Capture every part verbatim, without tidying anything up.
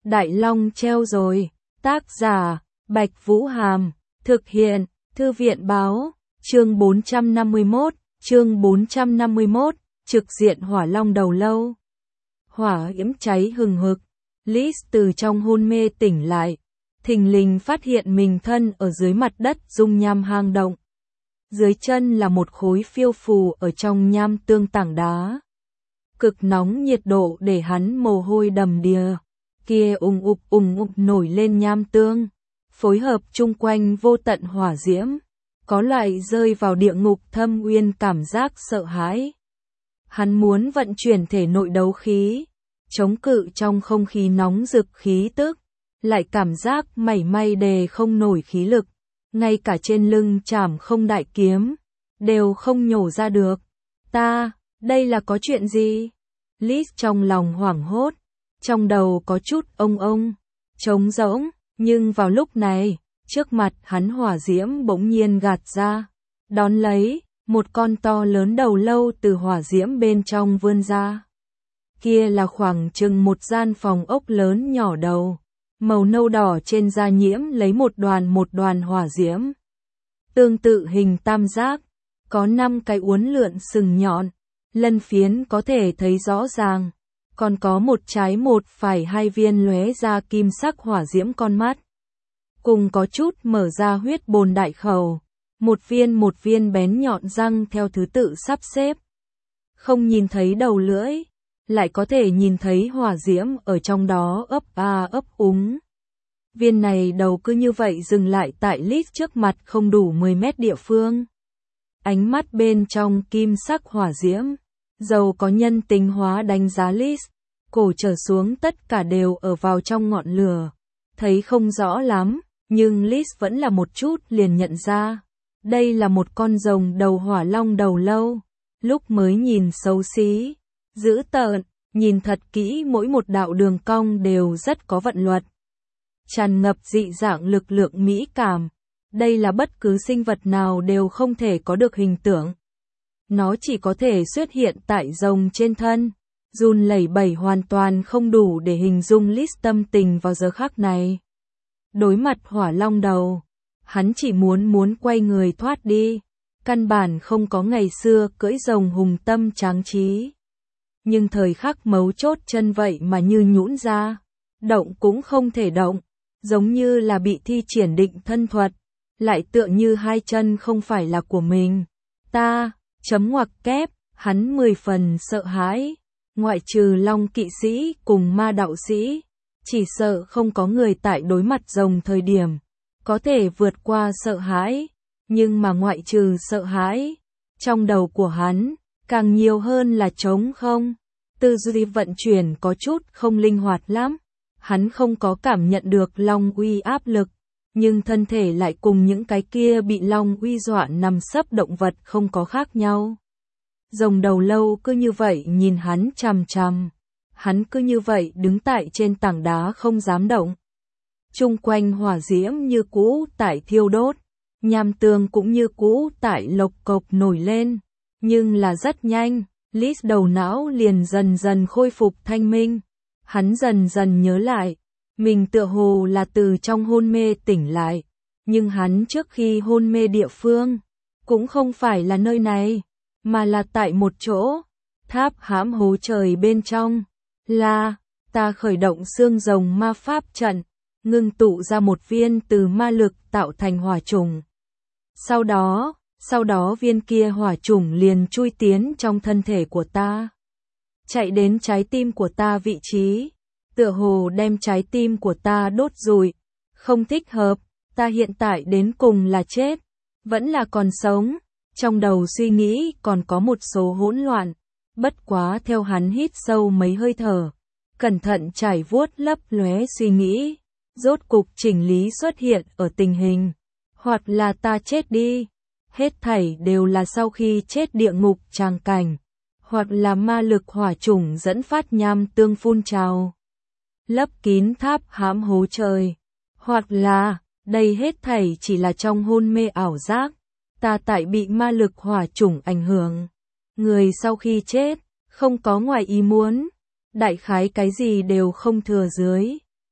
Đại Long treo rồi. Tác giả, Bạch Vũ Hàm. Thực hiện, Thư viện Báo. Chương bốn trăm năm mươi mốt, chương bốn trăm năm mươi mốt, trực diện hỏa long đầu lâu. Hỏa yếm cháy hừng hực. Liz từ trong hôn mê tỉnh lại. Thình lình phát hiện mình thân ở dưới mặt đất dung nham hang động. Dưới chân là một khối phiêu phù ở trong nham tương tảng đá. Cực nóng nhiệt độ để hắn mồ hôi đầm đìa. Kia ùng ục ùng ục nổi lên nham tương. Phối hợp chung quanh vô tận hỏa diễm. Có loại rơi vào địa ngục thâm uyên cảm giác sợ hãi. Hắn muốn vận chuyển thể nội đấu khí. Chống cự trong không khí nóng rực khí tức. Lại cảm giác mảy may đề không nổi khí lực. Ngay cả trên lưng chảm không đại kiếm. Đều không nhổ ra được. Ta, đây là có chuyện gì? Liz trong lòng hoảng hốt. Trong đầu có chút ông ông. Trống rỗng. Nhưng vào lúc này, trước mặt hắn hỏa diễm bỗng nhiên gạt ra. Đón lấy, một con to lớn đầu lâu từ hỏa diễm bên trong vươn ra. Kia là khoảng chừng một gian phòng ốc lớn nhỏ đầu. Màu nâu đỏ trên da nhiễm lấy một đoàn một đoàn hỏa diễm. Tương tự hình tam giác, có năm cái uốn lượn sừng nhọn, lân phiến có thể thấy rõ ràng. Còn có một trái một phải hai viên lóe ra kim sắc hỏa diễm con mắt. Cùng có chút mở ra huyết bồn đại khẩu. Một viên một viên bén nhọn răng theo thứ tự sắp xếp. Không nhìn thấy đầu lưỡi, lại có thể nhìn thấy hỏa diễm ở trong đó ấp a ấp úng. Viên này đầu cứ như vậy dừng lại tại Liz trước mặt không đủ mười mét địa phương. Ánh mắt bên trong kim sắc hỏa diễm. Dầu có nhân tính hóa đánh giá Liz, cổ trở xuống tất cả đều ở vào trong ngọn lửa. Thấy không rõ lắm, nhưng Liz vẫn là một chút liền nhận ra. Đây là một con rồng đầu hỏa long đầu lâu. Lúc mới nhìn xấu xí, dữ tợn, nhìn thật kỹ mỗi một đạo đường cong đều rất có vận luật. Tràn ngập dị dạng lực lượng mỹ cảm. Đây là bất cứ sinh vật nào đều không thể có được hình tượng. Nó chỉ có thể xuất hiện tại rồng trên thân. Run lẩy bẩy hoàn toàn không đủ để hình dung Liz tâm tình vào giờ khắc này. Đối mặt hỏa long đầu, hắn chỉ muốn muốn quay người thoát đi. Căn bản không có ngày xưa cưỡi rồng hùng tâm tráng trí. Nhưng thời khắc mấu chốt chân vậy mà như nhũn ra. Động cũng không thể động. Giống như là bị thi triển định thân thuật. Lại tựa như hai chân không phải là của mình. Ta, chấm ngoặc kép, hắn mười phần sợ hãi. Ngoại trừ long kỵ sĩ cùng ma đạo sĩ. Chỉ sợ không có người tại đối mặt rồng thời điểm. Có thể vượt qua sợ hãi. Nhưng mà ngoại trừ sợ hãi. Trong đầu của hắn, càng nhiều hơn là trống không. Tư duy vận chuyển có chút không linh hoạt lắm. Hắn không có cảm nhận được long uy áp lực. Nhưng thân thể lại cùng những cái kia bị long uy dọa nằm sấp động vật không có khác nhau. Rồng đầu lâu cứ như vậy nhìn hắn chằm chằm. Hắn cứ như vậy đứng tại trên tảng đá không dám động. Chung quanh hỏa diễm như cũ tại thiêu đốt. Nham tương cũng như cũ tại lộc cộc nổi lên. Nhưng là rất nhanh, Liz đầu não liền dần dần khôi phục thanh minh. Hắn dần dần nhớ lại. Mình tựa hồ là từ trong hôn mê tỉnh lại. Nhưng hắn trước khi hôn mê địa phương. Cũng không phải là nơi này. Mà là tại một chỗ. Tháp hãm hố trời bên trong. Là, ta khởi động xương rồng ma pháp trận. Ngưng tụ ra một viên từ ma lực tạo thành hỏa trùng. Sau đó, sau đó viên kia hỏa trùng liền chui tiến trong thân thể của ta. Chạy đến trái tim của ta vị trí. Tựa hồ đem trái tim của ta đốt rụi. Không thích hợp, ta hiện tại đến cùng là chết. Vẫn là còn sống. Trong đầu suy nghĩ còn có một số hỗn loạn. Bất quá theo hắn hít sâu mấy hơi thở. Cẩn thận trải vuốt lấp lóe suy nghĩ. Rốt cục chỉnh lý xuất hiện ở tình hình. Hoặc là ta chết đi. Hết thảy đều là sau khi chết địa ngục tràng cảnh. Hoặc là ma lực hỏa chủng dẫn phát nham tương phun trào. Lấp kín tháp hãm hố trời. Hoặc là, đây hết thảy chỉ là trong hôn mê ảo giác. Ta tại bị ma lực hỏa chủng ảnh hưởng. Người sau khi chết, không có ngoài ý muốn. Đại khái cái gì đều không thừa dưới.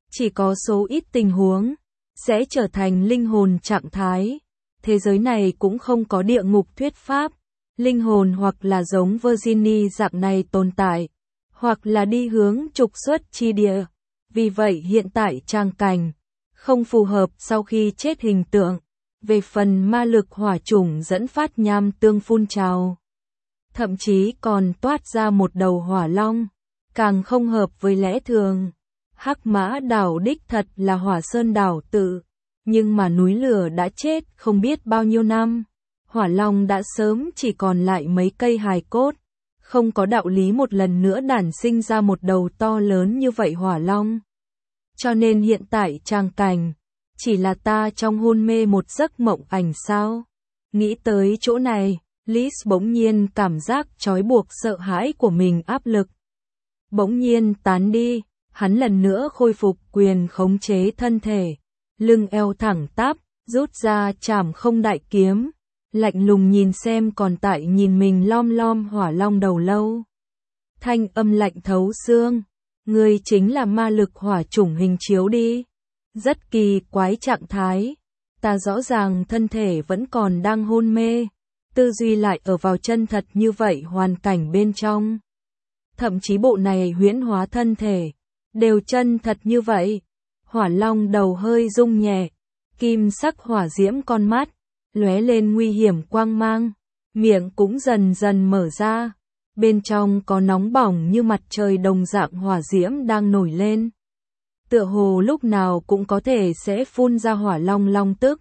Chỉ có số ít tình huống sẽ trở thành linh hồn trạng thái. Thế giới này cũng không có địa ngục thuyết pháp. Linh hồn hoặc là giống Virginie dạng này tồn tại, hoặc là đi hướng trục xuất chi địa. Vì vậy hiện tại trang cảnh không phù hợp sau khi chết hình tượng. Về phần ma lực hỏa chủng dẫn phát nham tương phun trào, thậm chí còn toát ra một đầu hỏa long, càng không hợp với lẽ thường. Hắc Mã đảo đích thật là Hỏa Sơn đảo tự, nhưng mà núi lửa đã chết không biết bao nhiêu năm. Hỏa long đã sớm chỉ còn lại mấy cây hài cốt, không có đạo lý một lần nữa đản sinh ra một đầu to lớn như vậy hỏa long. Cho nên hiện tại trang cảnh chỉ là ta trong hôn mê một giấc mộng ảnh sao? Nghĩ tới chỗ này, Liz bỗng nhiên cảm giác trói buộc sợ hãi của mình áp lực bỗng nhiên tán đi, hắn lần nữa khôi phục quyền khống chế thân thể, lưng eo thẳng tắp, rút ra trảm không đại kiếm, lạnh lùng nhìn xem còn tại nhìn mình lom lom hỏa long đầu lâu. Thanh âm lạnh thấu xương, ngươi chính là ma lực hỏa chủng hình chiếu đi. Rất kỳ quái trạng thái, ta rõ ràng thân thể vẫn còn đang hôn mê, tư duy lại ở vào chân thật như vậy hoàn cảnh bên trong. Thậm chí bộ này huyễn hóa thân thể, đều chân thật như vậy. Hỏa long đầu hơi rung nhẹ, kim sắc hỏa diễm con mắt, lóe lên nguy hiểm quang mang, miệng cũng dần dần mở ra. Bên trong có nóng bỏng như mặt trời đồng dạng hỏa diễm đang nổi lên. Tựa hồ lúc nào cũng có thể sẽ phun ra hỏa long long tức,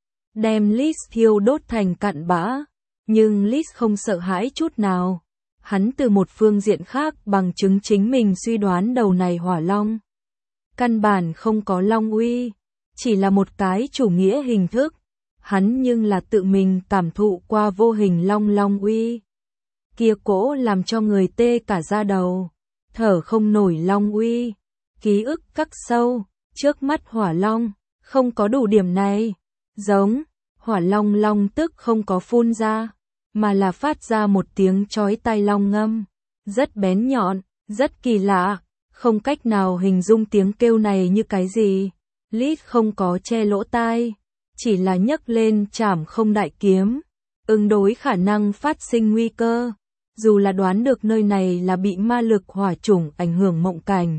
đem Liz thiêu đốt thành cặn bã. Nhưng Liz không sợ hãi chút nào. Hắn từ một phương diện khác bằng chứng chính mình suy đoán đầu này hỏa long căn bản không có long uy, chỉ là một cái chủ nghĩa hình thức. Hắn nhưng là tự mình cảm thụ qua vô hình long long uy. Kia cỗ làm cho người tê cả da đầu, thở không nổi long uy. Ký ức khắc sâu, trước mắt hỏa long, không có đủ điểm này. Giống, hỏa long long tức không có phun ra, mà là phát ra một tiếng chói tai long ngâm. Rất bén nhọn, rất kỳ lạ, không cách nào hình dung tiếng kêu này như cái gì. Liz không có che lỗ tai, chỉ là nhấc lên trảm không đại kiếm, ứng đối khả năng phát sinh nguy cơ. Dù là đoán được nơi này là bị ma lực hỏa chủng ảnh hưởng mộng cảnh,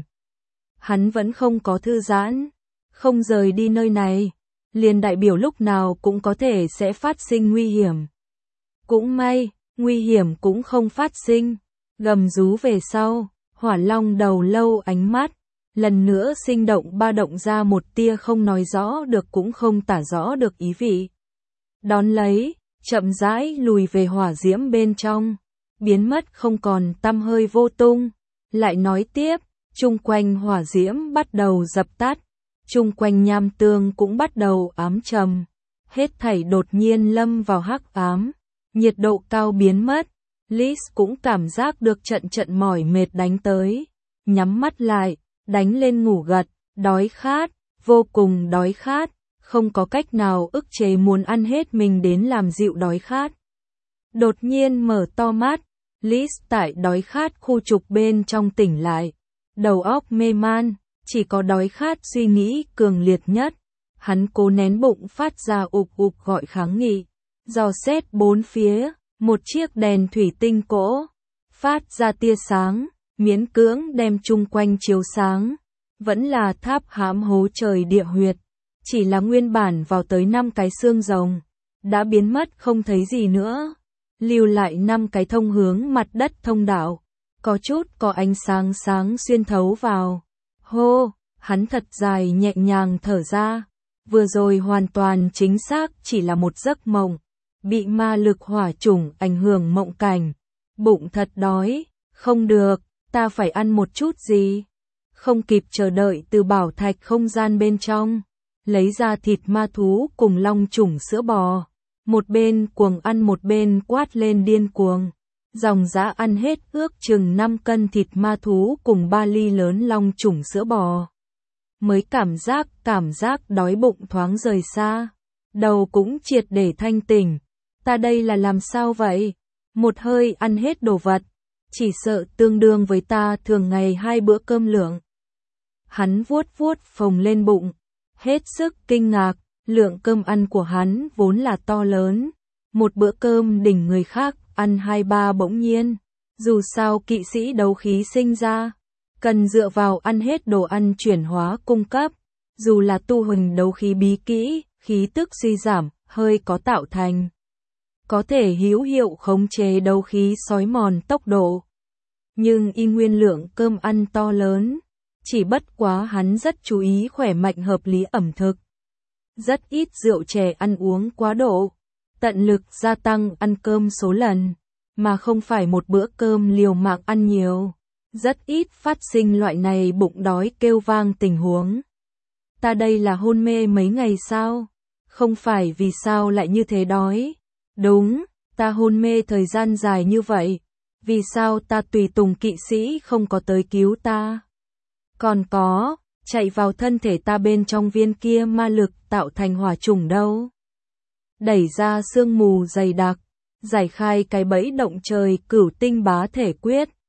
hắn vẫn không có thư giãn, không rời đi nơi này, liền đại biểu lúc nào cũng có thể sẽ phát sinh nguy hiểm. Cũng may, nguy hiểm cũng không phát sinh. Gầm rú về sau, hỏa long đầu lâu ánh mắt, lần nữa sinh động ba động ra một tia không nói rõ được cũng không tả rõ được ý vị. Đón lấy, chậm rãi lùi về hỏa diễm bên trong, biến mất không còn tăm hơi vô tung. Lại nói tiếp, chung quanh hỏa diễm bắt đầu dập tắt, chung quanh nham tương cũng bắt đầu ám trầm, hết thảy đột nhiên lâm vào hắc ám, nhiệt độ cao biến mất. Liz cũng cảm giác được trận trận mỏi mệt đánh tới, nhắm mắt lại, đánh lên ngủ gật, đói khát, vô cùng đói khát, không có cách nào ức chế muốn ăn hết mình đến làm dịu đói khát. Đột nhiên mở to mắt, Liz tại đói khát khu trục bên trong tỉnh lại, đầu óc mê man, chỉ có đói khát suy nghĩ cường liệt nhất. Hắn cố nén bụng phát ra ục ục gọi kháng nghị, dò xét bốn phía, một chiếc đèn thủy tinh cỗ, phát ra tia sáng, miễn cưỡng đem chung quanh chiếu sáng, vẫn là tháp hãm hố trời địa huyệt, chỉ là nguyên bản vào tới năm cái xương rồng, đã biến mất không thấy gì nữa, lưu lại năm cái thông hướng mặt đất thông đạo, có chút có ánh sáng sáng xuyên thấu vào. Hô, hắn thật dài nhẹ nhàng thở ra, vừa rồi hoàn toàn chính xác chỉ là một giấc mộng, bị ma lực hỏa chủng ảnh hưởng mộng cảnh, bụng thật đói, không được, ta phải ăn một chút gì. Không kịp chờ đợi từ bảo thạch không gian bên trong, lấy ra thịt ma thú cùng long chủng sữa bò, một bên cuồng ăn một bên quát lên điên cuồng. Dòng dã ăn hết ước chừng năm cân thịt ma thú cùng ba ly lớn long chủng sữa bò. Mới cảm giác, cảm giác đói bụng thoáng rời xa. Đầu cũng triệt để thanh tỉnh. Ta đây là làm sao vậy? Một hơi ăn hết đồ vật. Chỉ sợ tương đương với ta thường ngày hai bữa cơm lượng. Hắn vuốt vuốt phồng lên bụng, hết sức kinh ngạc, lượng cơm ăn của hắn vốn là to lớn. Một bữa cơm đỉnh người khác, ăn hai ba bỗng nhiên. Dù sao kỵ sĩ đấu khí sinh ra, cần dựa vào ăn hết đồ ăn chuyển hóa cung cấp. Dù là tu huỳnh đấu khí bí kỹ, khí tức suy giảm, hơi có tạo thành. Có thể hữu hiệu khống chế đấu khí xói mòn tốc độ. Nhưng y nguyên lượng cơm ăn to lớn. Chỉ bất quá hắn rất chú ý khỏe mạnh hợp lý ẩm thực. Rất ít rượu chè ăn uống quá độ. Tận lực gia tăng ăn cơm số lần. Mà không phải một bữa cơm liều mạng ăn nhiều. Rất ít phát sinh loại này bụng đói kêu vang tình huống. Ta đây là hôn mê mấy ngày sao? Không phải vì sao lại như thế đói? Đúng, ta hôn mê thời gian dài như vậy. Vì sao ta tùy tùng kỵ sĩ không có tới cứu ta? Còn có, chạy vào thân thể ta bên trong viên kia ma lực tạo thành hỏa chủng đâu? Đẩy ra sương mù dày đặc, giải khai cái bẫy động trời cửu tinh bá thể quyết.